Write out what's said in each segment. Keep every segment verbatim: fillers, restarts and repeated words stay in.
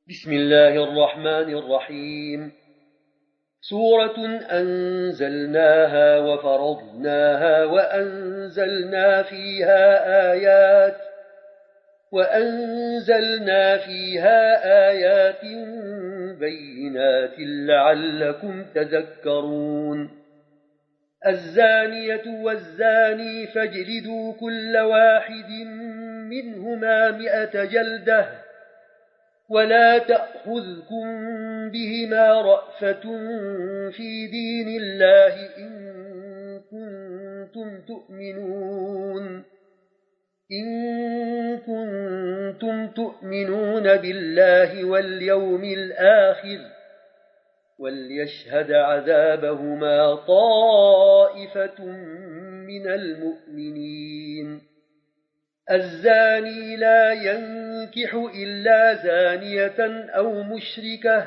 بسم الله الرحمن الرحيم. سورة أنزلناها وفرضناها وأنزلنا فيها آيات وأنزلنا فيها آيات بينات لعلكم تذكرون. الزانية والزاني فاجلدوا كل واحد منهما مئة جلدة ولا تأخذكم بهما رأفة في دين الله إن كنتم تؤمنون إن كنتم تؤمنون بالله واليوم الآخر وليشهد عذابهما طائفة من المؤمنين. الزاني لا ينكح إلا زانية أو مشركة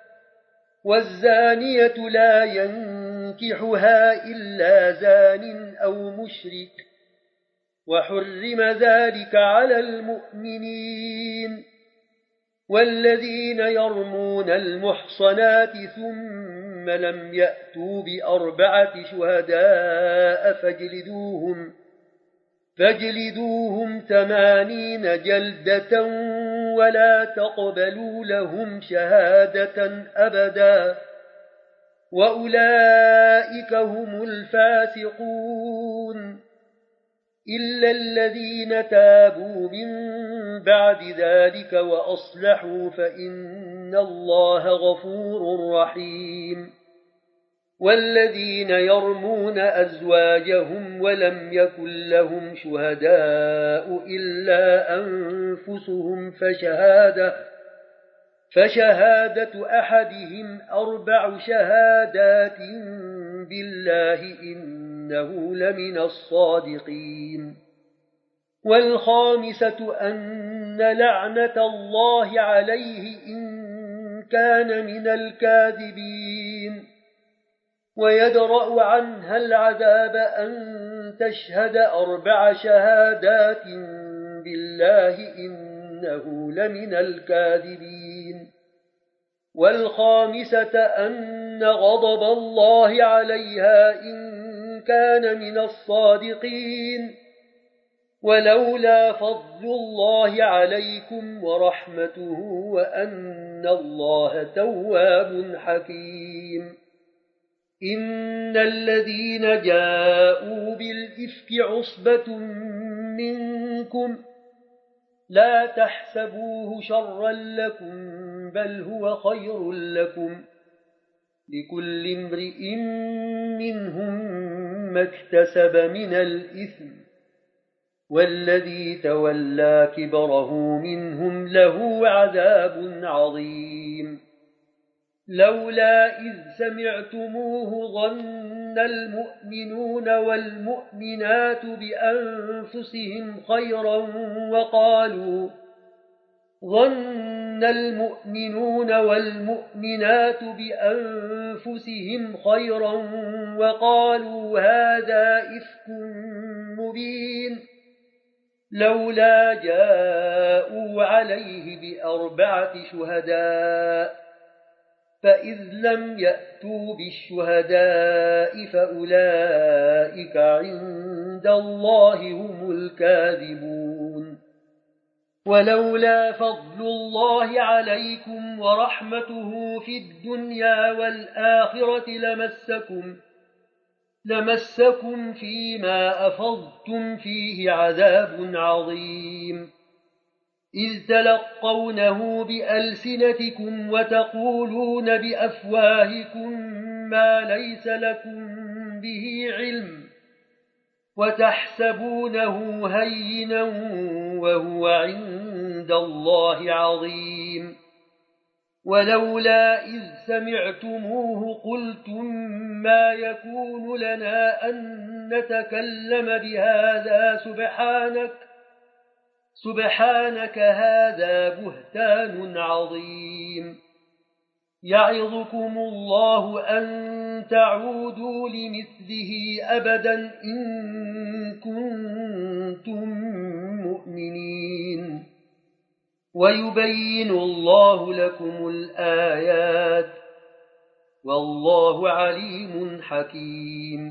والزانية لا ينكحها إلا زان أو مشرك وحرم ذلك على المؤمنين. والذين يرمون المحصنات ثم لم يأتوا بأربعة شهداء فاجلدوهم فاجلدوهم ثمانين جلدة ولا تقبلوا لهم شهادة أبدا وأولئك هم الفاسقون. إلا الذين تابوا من بعد ذلك وأصلحوا فإن الله غفور رحيم. والذين يرمون أزواجهم ولم يكن لهم شهداء إلا أنفسهم فشهادة, فشهادة أحدهم أربع شهادات بالله إنه لمن الصادقين. والخامسة أن لعنة الله عليه إن كان من الكاذبين. ويدرأ عنها العذاب أن تشهد أربع شهادات بالله إنه لمن الكاذبين. والخامسة أن غضب الله عليها إن كان من الصادقين. ولولا فضل الله عليكم ورحمته وأن الله تواب حكيم. إن الذين جاءوا بالإفك عصبة منكم لا تحسبوه شرا لكم بل هو خير لكم لكل امرئ منهم ما اكتسب من الإثم والذي تولى كبره منهم له عذاب عظيم. لولا إذ سمعتموه ظن المؤمنون والمؤمنات بأنفسهم خيرا وقالوا ظن المؤمنون والمؤمنات بأنفسهم خيرا وقالوا هذا إفك مبين. لولا جاءوا عليه بأربعة شهداء فإذ لم يأتوا بالشهداء فأولئك عند الله هم الكاذبون. ولولا فضل الله عليكم ورحمته في الدنيا والآخرة لمسكم لمسكم فيما أفضتم فيه عذاب عظيم. إذ تلقونه بألسنتكم وتقولون بأفواهكم ما ليس لكم به علم وتحسبونه هينا وهو عند الله عظيم. ولولا إذ سمعتموه قلتم ما يكون لنا أن نتكلم بهذا سبحانك سبحانك هذا بهتان عظيم. يعظكم الله أن تعودوا لمثله أبدا إن كنتم مؤمنين. ويبين الله لكم الآيات والله عليم حكيم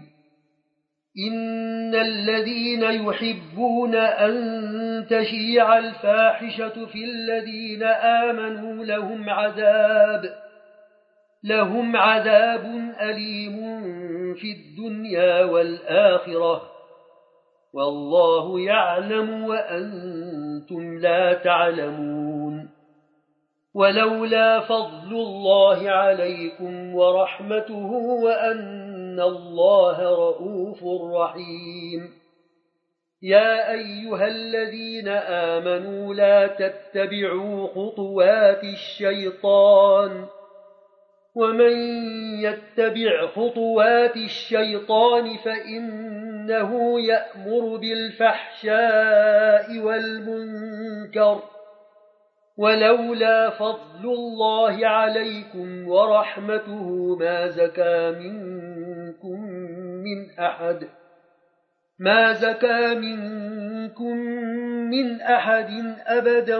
إن الذين يحبون أن تشيع الفاحشة في الذين آمنوا لهم عذاب لهم عذاب أليم في الدنيا والآخرة والله يعلم وأنتم لا تعلمون ولولا فضل الله عليكم ورحمته وأن الله رؤوف رحيم يا أيها الذين آمنوا لا تتبعوا خطوات الشيطان ومن يتبع خطوات الشيطان فإنه يأمر بالفحشاء والمنكر ولولا فضل الله عليكم ورحمته ما زكى منكم من أحد ما زكى منكم من أحد أبدا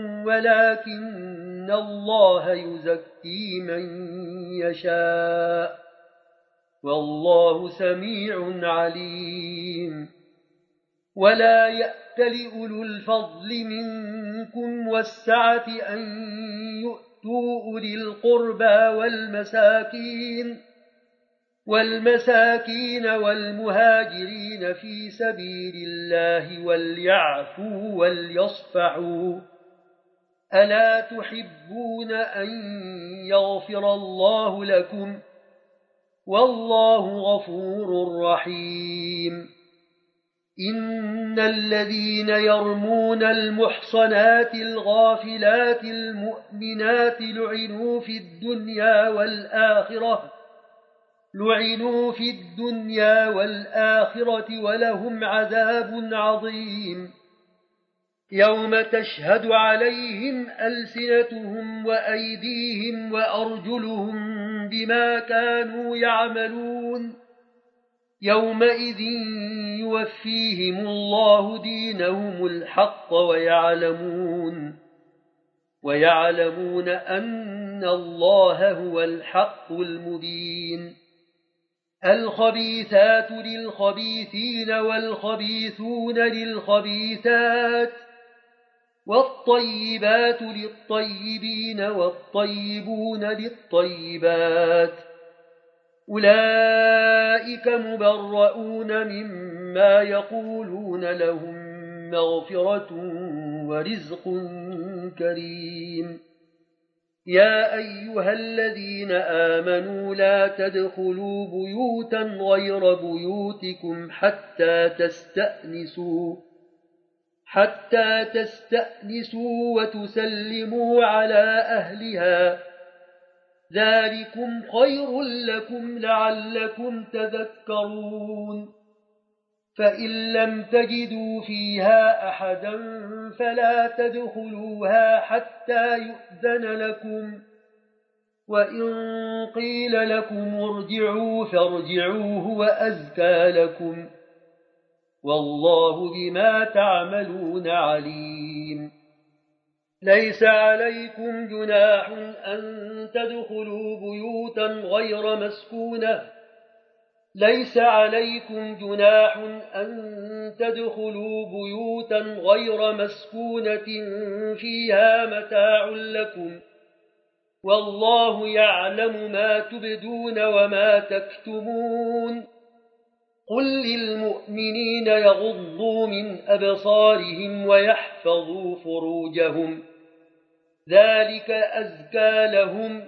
ولكن الله يزكي من يشاء والله سميع عليم ولا يأتل أولو الفضل منكم والسعة أن يؤتوا أولي القربى والمساكين والمساكين والمهاجرين في سبيل الله وليعفوا وليصفحوا ألا تحبون أن يغفر الله لكم والله غفور رحيم إن الذين يرمون المحصنات الغافلات المؤمنات لعنوا في الدنيا والآخرة لعنوا في الدنيا والآخرة ولهم عذاب عظيم يوم تشهد عليهم ألسنتهم وأيديهم وأرجلهم بما كانوا يعملون يومئذ يوفيهم الله دينهم الحق ويعلمون ويعلمون أن الله هو الحق المبين الخبيثات للخبيثين والخبيثون للخبيثات والطيبات للطيبين والطيبون للطيبات أولئك مبرؤون مما يقولون لهم مغفرة ورزق كريم يا أيها الذين آمنوا لا تدخلوا بيوتا غير بيوتكم حتى تستأنسوا حتى تستأنسوا وتسلموا على أهلها ذلكم خير لكم لعلكم تذكرون فإن لم تجدوا فيها أحدا فلا تدخلوها حتى يؤذن لكم وإن قيل لكم ارجعوا فارجعوا هو أزكى لكم والله بما تعملون عليم ليس عليكم جناح أن تدخلوا بيوتا غير مسكونة ليس عليكم جناح أن تدخلوا بيوتا غير مسكونة فيها متاع لكم والله يعلم ما تبدون وما تكتمون قل للمؤمنين يغضوا من أبصارهم ويحفظوا فروجهم ذلك أزكى لهم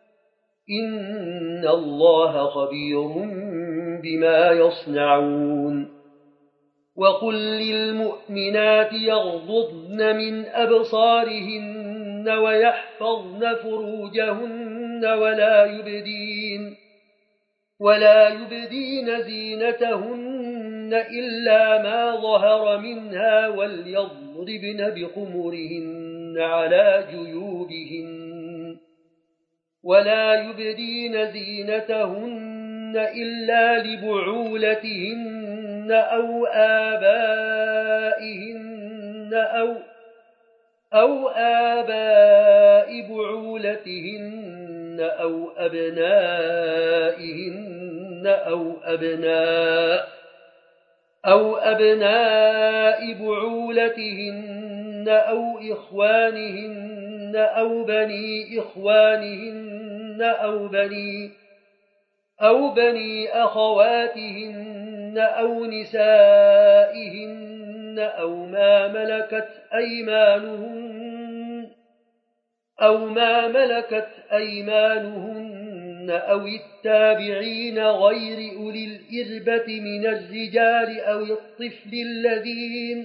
إن الله خبير بما يصنعون وقل للمؤمنات يغضضن من أبصارهن ويحفظن فروجهن ولا يبدين ولا يبدين زينتهن إلا ما ظهر منها وليضربن بخمرهن على جيوبهن ولا يبدين زينتهن إلا لبعولتهن أو آبائهن أو أو آباء بعولتهن أو أبنائهن أو أبناء أو أبناء بعولتهن أو إخوانهن أو بني إخوانهن أو بني أو بني أخواتهن أو نسائهن أو ما ملكت أيمانهن أو ما ملكت أيمانهن أو التابعين غير أولي الإربة من الرجال أو الطفل الذين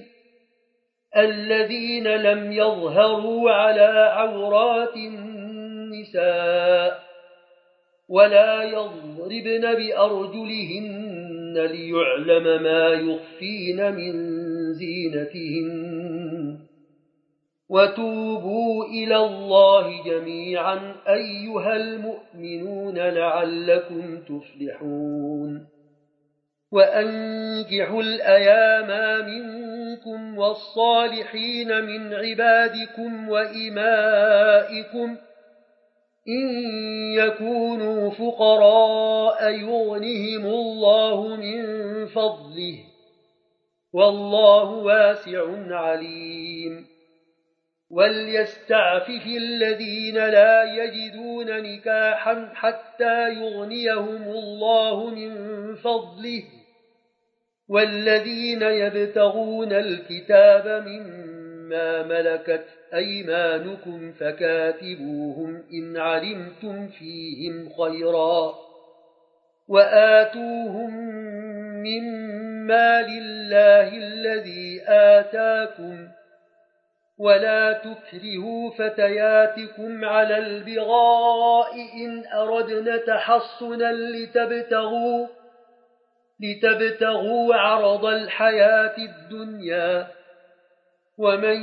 الذين لم يظهروا على عورات النساء ولا يضربن بأرجلهن ليعلم ما يخفين من زينتهن وتوبوا إلى الله جميعا أيها المؤمنون لعلكم تفلحون وأنكحوا الأيام منكم والصالحين من عبادكم وإمائكم إن يكونوا فقراء يغنهم الله من فضله والله واسع عليم وليستعفف الذين لا يجدون نكاحا حتى يغنيهم الله من فضله والذين يبتغون الكتاب مما ملكت أيمانكم فكاتبوهم إن علمتم فيهم خيرا وآتوهم مما لله الذي آتاكم ولا تكرهوا فتياتكم على البغاء إن أردنا تحصنا لتبتغوا, لتبتغوا عرض الحياة الدنيا ومن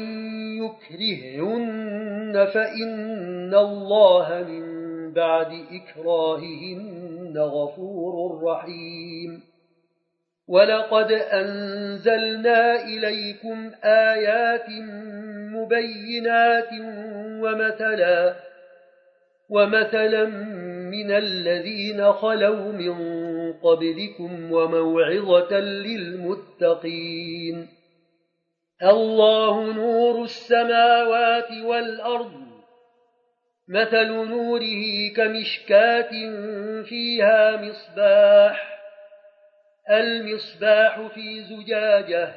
يكرههن فإن الله من بعد إكراههن غفور رحيم ولقد أنزلنا إليكم آيات مبينات ومثلا, ومثلا من الذين خلوا من قبلكم وموعظة للمتقين الله نور السماوات والأرض مثل نوره كمشكاة فيها مصباح المصباح في زجاجة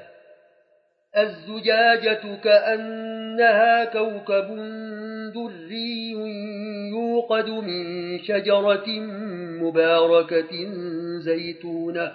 الزجاجة كأنها كوكب دري يوقد من شجرة مباركة زيتونة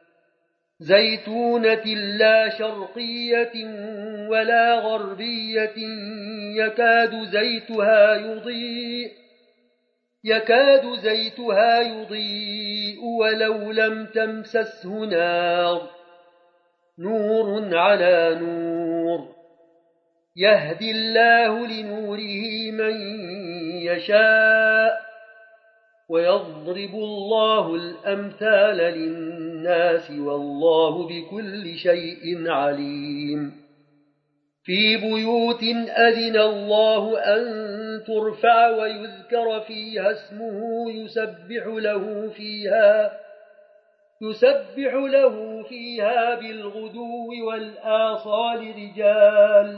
زيتونة لا شرقية ولا غربية يكاد زيتها يضيء يكاد زيتها يضيء ولو لم تمسسه نار نور على نور يهدي الله لنوره من يشاء ويضرب الله الأمثال للناس والله بكل شيء عليم في بيوت أذن الله أن ترفع ويذكر فيها اسمه يسبح له فيها يسبح له فيها بالغدو والآصال رجال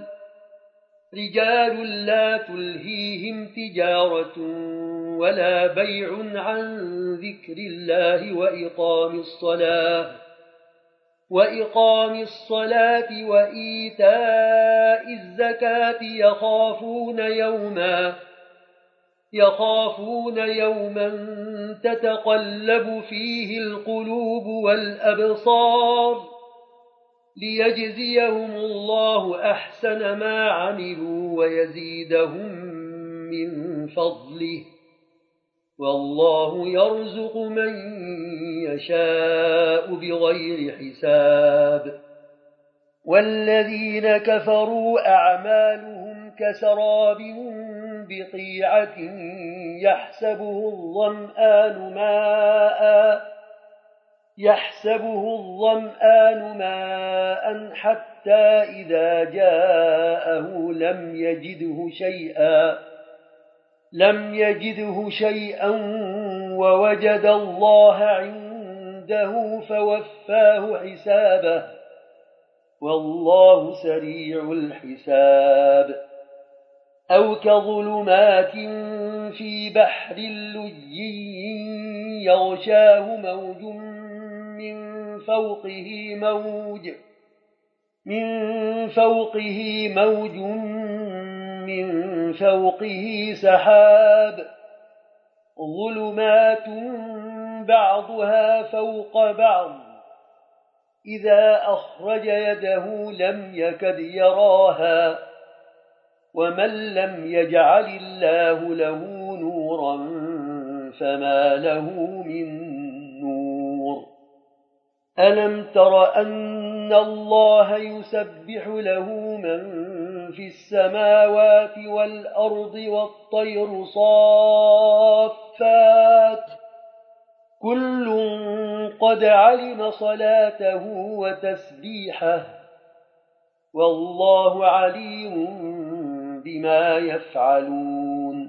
رجال لا تلهيهم تجارة ولا بيع عن ذكر الله وإقام الصلاة وإقام الصلاة وإيتاء الزكاة يخافون يوما يخافون يوما تتقلب فيه القلوب والأبصار ليجزيهم الله أحسن ما عملوا ويزيدهم من فضله والله يرزق من يشاء بغير حساب والذين كفروا أعمالهم كسراب بقيعة يحسبه الظمآن ماء يحسبه الظمآن ماء حتى حتى إذا جاءه لم يجده شيئا لم يجده شيئا ووجد الله عنده فوفاه حسابه والله سريع الحساب أو كظلمات في بحر لجي يغشاه موج من فوقه موج من فوقه موج من فوقه سحاب ظلمات بعضها فوق بعض إذا أخرج يده لم يكد يراها ومن لم يجعل الله له نورا فما له من نور ألم تر أن الله يسبح له من في السماوات والأرض والطير صافات كل قد علم صلاته وتسبيحه والله عليم بما يفعلون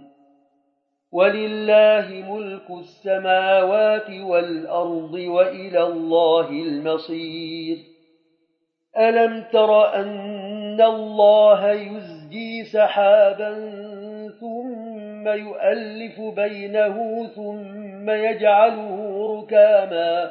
ولله ملك السماوات والأرض وإلى الله المصير ألم تر أن الله يزجي سحابا ثم يؤلف بينه ثم يجعله ركاما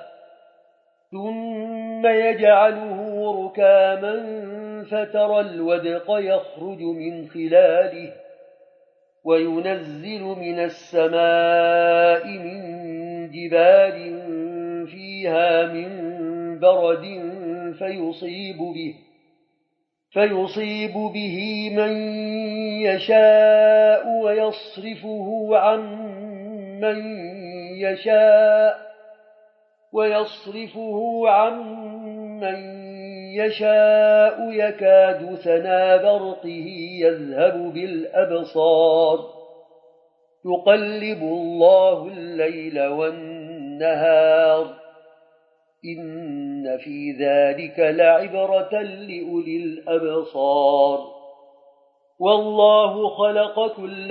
ثم يجعله ركاما فترى الودق يخرج من خلاله وينزل من السماء من جبال فيها من برد فيصيب به فيصيب به من يشاء ويصرفه عن من يشاء ويصرفه عن من يشاء يكاد سنا برقه يذهب بالأبصار يقلب الله الليل والنهار إن في ذلك لعبرة لأولي الأبصار والله خلق كل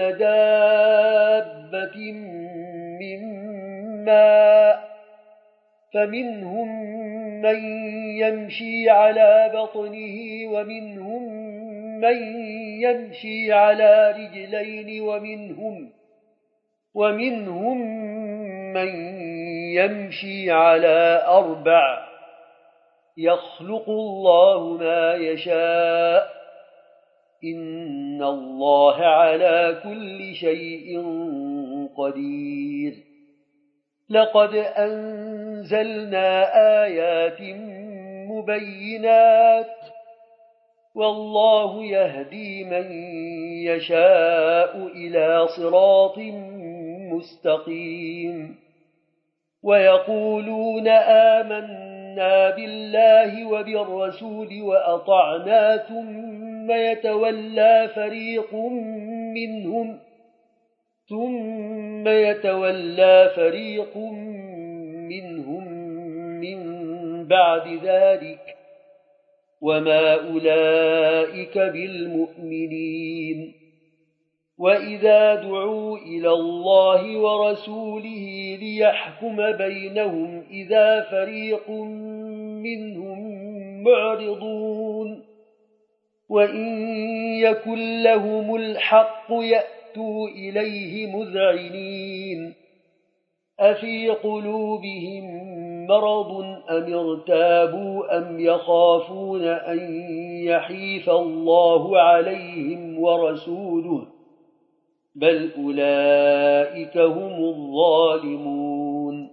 دابة من ماء فمنهم من يمشي على بطنه ومنهم من يمشي على رجلين ومنهم ومنهم من يمشي على أربع يخلق الله ما يشاء إن الله على كل شيء قدير لقد أنزلنا آيات مبينات والله يهدي من يشاء إلى صراط مستقيم ويقولون آمنا بالله وبالرسول وأطعنا ثم يتولى فريق منهم ثم يتولى فريق منهم من بعد ذلك وما أولئك بالمؤمنين وإذا دعوا إلى الله ورسوله ليحكم بينهم إذا فريق منهم معرضون أَوْ يَكُنْ لَهُمُ الْحَقُّ يَأْتُوا إِلَيْهِ مُذْعِنِينَ أَفِي قُلُوبِهِم مَّرَضٌ أَمِ ارْتَابُوا أَمْ يَخَافُونَ أَن يَحِيفَ اللَّهُ عَلَيْهِمْ وَرَسُولُهُ بَلْ أُولَئِكَ هُمُ الظَّالِمُونَ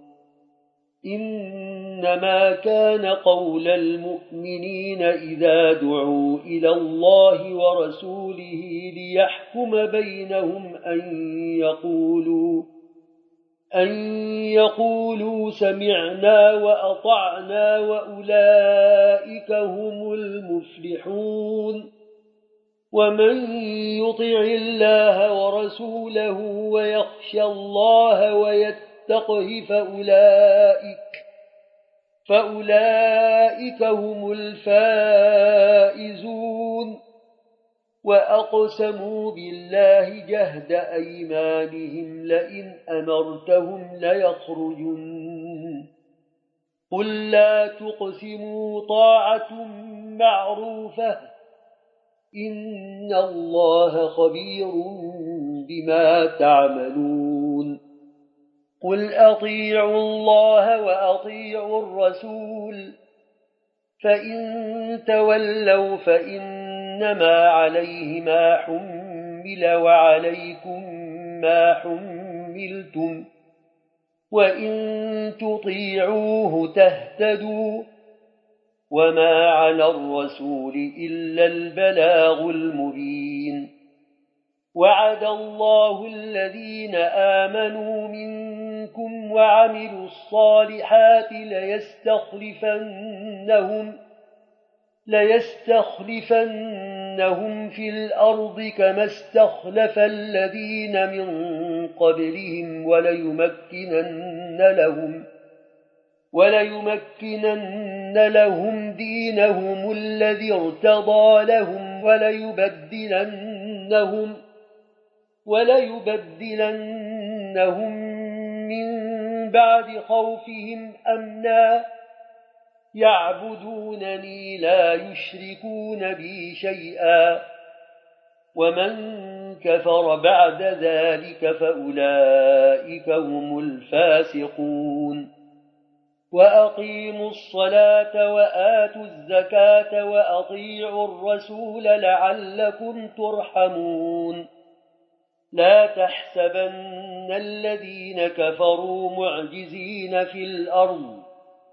إنما كان قول المؤمنين إذا دعوا إلى الله ورسوله ليحكم بينهم أن يقولوا أن يقولوا سمعنا وأطعنا وأولئك هم المفلحون ومن يطع الله ورسوله ويخشى الله ويتقه فأولئك فأولئك هم الفائزون. وأقسموا بالله جهد أيمانهم لئن أمرتهم ليخرجن. قل لا تقسموا طاعة معروفة إن الله خبير بما تعملون. قل أطيعوا الله وأطيعوا الرسول فإن تولوا فإنما عليه ما حمل وعليكم ما حملتم وإن تطيعوه تهتدوا وما على الرسول إلا البلاغ المبين. وعد الله الذين آمنوا منكم وعملوا الصالحات ليستخلفنهم ليستخلفنهم في الأرض كما استخلف الذين من قبلهم وليمكنن لهم وليمكنن لهم دينهم الذي ارتضى لهم وليبدلنهم وليبدلنهم من بعد خوفهم أمنا يعبدونني لا يشركون بي شيئا ومن كفر بعد ذلك فأولئك هم الفاسقون. وأقيموا الصلاة وآتوا الزكاة وأطيعوا الرسول لعلكم ترحمون. لا تحسبن الذين كفروا معجزين في الأرض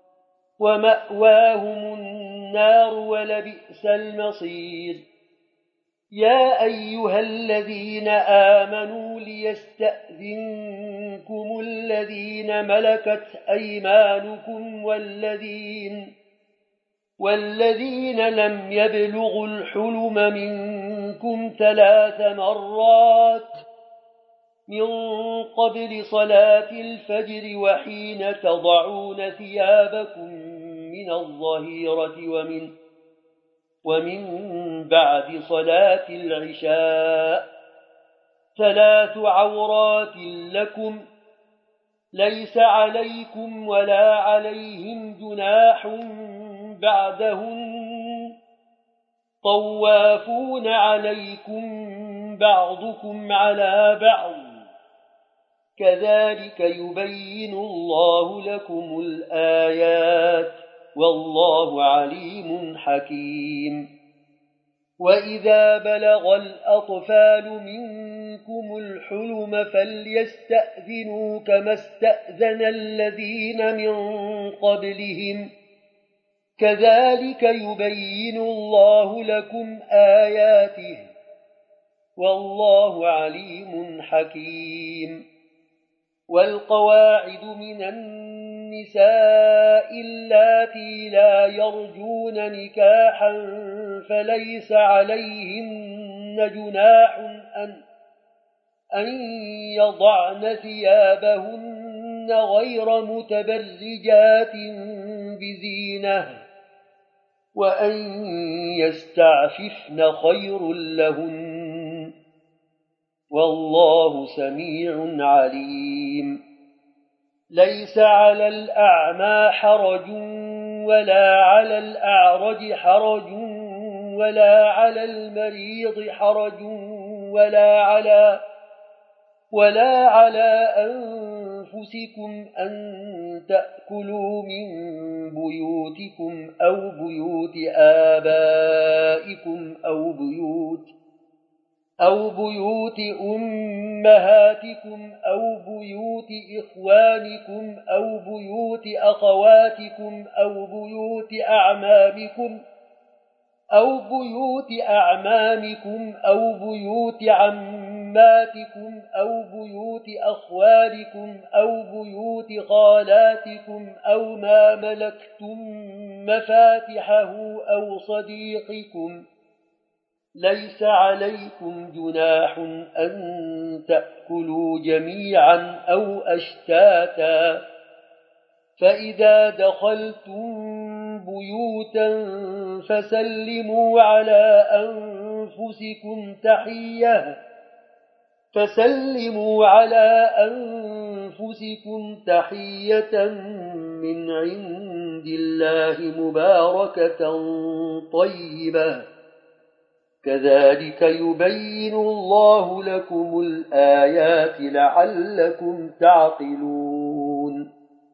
ومأواهم النار ولبئس المصير. يا أيها الذين آمنوا ليستأذنكم الذين ملكت أيمانكم والذين والذين لم يبلغوا الحلم منكم ثلاث مرات من قبل صلاة الفجر وحين تضعون ثيابكم من الظهيرة ومن ومن بعد صلاة العشاء ثلاث عورات لكم ليس عليكم ولا عليهم جناح بعدهن طوافون عليكم بعضكم على بعض كذلك يبين الله لكم الآيات والله عليم حكيم. وإذا بلغ الأطفال منكم الحلم فليستأذنوا كما استأذن الذين من قبلهم كذلك يبين الله لكم آياته والله عليم حكيم. والقواعد من النساء اللاتي لا يرجون نكاحا فليس عليهن جناح أن, أن يضعن ثيابهن غير متبرجات بزينة وأن يستعففن خير لهن والله سميع عليم. ليس على الأعمى حرج ولا على الأعرج حرج ولا على المريض حرج ولا على ولا على أنفسكم أن تأكلوا من بيوتكم أو بيوت آبائكم أو بيوت أو بيوت أمهاتكم أو بيوت إخوانكم أو بيوت أخواتكم أو بيوت أعمامكم أو بيوت أعمامكم أو بيوت عماتكم أو بيوت أخوالكم أو بيوت خالاتكم أو ما ملكتم مفاتحه أو صديقكم. ليس عليكم جناح أن تأكلوا جميعا أو أشتاتا فإذا دخلتم بيوتا فسلموا على أنفسكم تحية فسلموا على أنفسكم تحية من عند الله مباركة طيبة كذلك يبين الله لكم الآيات لعلكم تعقلون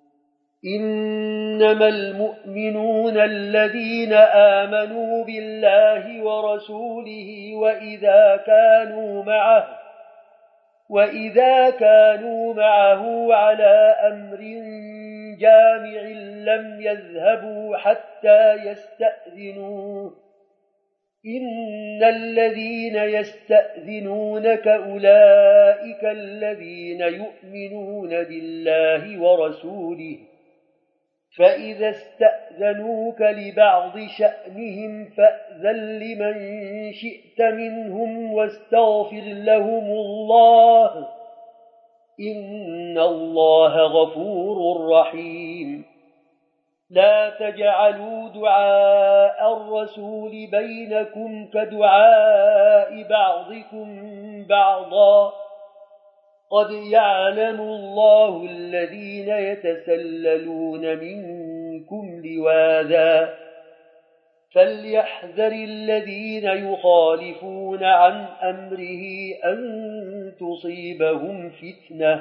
إنما المؤمنون الذين آمنوا بالله ورسوله وإذا كانوا معه وإذا كانوا معه على أمر جامع لم يذهبوا حتى يستأذنوه إن الذين يستأذنونك أولئك الذين يؤمنون بالله ورسوله فإذا استأذنوك لبعض شأنهم فأذن لمن شئت منهم واستغفر لهم الله إن الله غفور رحيم لا تجعلوا دعاء الرسول بينكم كدعاء بعضكم بعضا قد يعلم الله الذين يتسللون منكم لواذا فليحذر الذين يخالفون عن أمره أن تصيبهم فتنة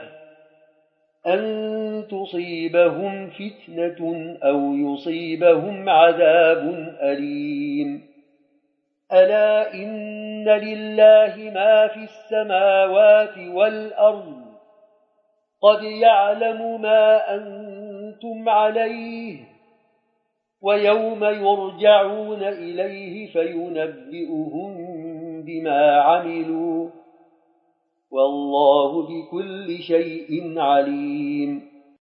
أن تصيبهم فتنة أو يصيبهم عذاب أليم ألا إن لله ما في السماوات والأرض قد يعلم ما أنتم عليه ويوم يرجعون إليه فينبئهم بما عملوا والله بكل شيء عليم